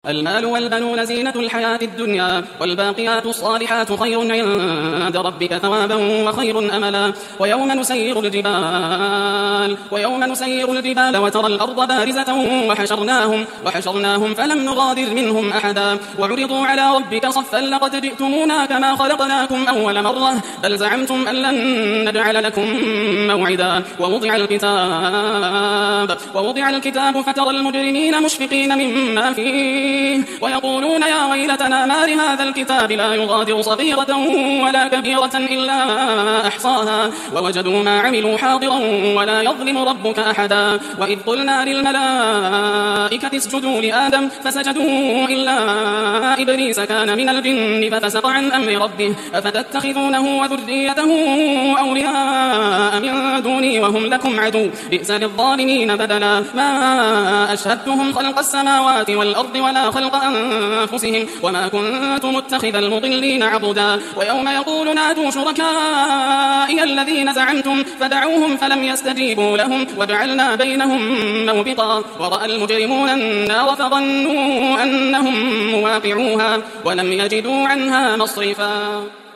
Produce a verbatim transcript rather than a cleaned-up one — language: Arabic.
المال والبنون زينة الحياة الدنيا والباقيات الصالحات خير عند ربك ثوابا وخير أملا ويوم نسير الجبال ويوم نسير الجبال وترى الأرض بارزة وحشرناهم وحشرناهم فلم نغادر منهم أحدا وعرضوا على ربك صفا لقد جئتمونا كما خلقناكم أول مرة بل زعمتم أن لن نجعل لكم موعدا ووضع الكتاب ووضع الكتاب فترى المجرمين مشفقين مما فيه ويقولون يا ويلتنا ما لهذا الكتاب لا يغادر صغيرة ولا كبيرة إلا أحصاها ووجدوا ما عملوا حاضرا ولا يظلم ربك أحدا وإذ قلنا للملائكة اسجدوا لآدم فسجدوا إلا إبليس كان من الجن ففسق عن أمر ربه أفتتخذونه وذريته أولياء من دوني وهم لكم عدو بئس للظالمين بدلا ما أشهدتهم خلق السماوات والأرض ولا خلق أنفسهم وما كنت متخذ المضلين عضدا ويوم يقول نادوا شركائي الذين زعمتم فدعوهم فلم يستجيبوا لهم وجعلنا بينهم موبقا ورأى المجرمون النار فظنوا أنهم مواقعوها ولم يجدوا عنها مصرفا.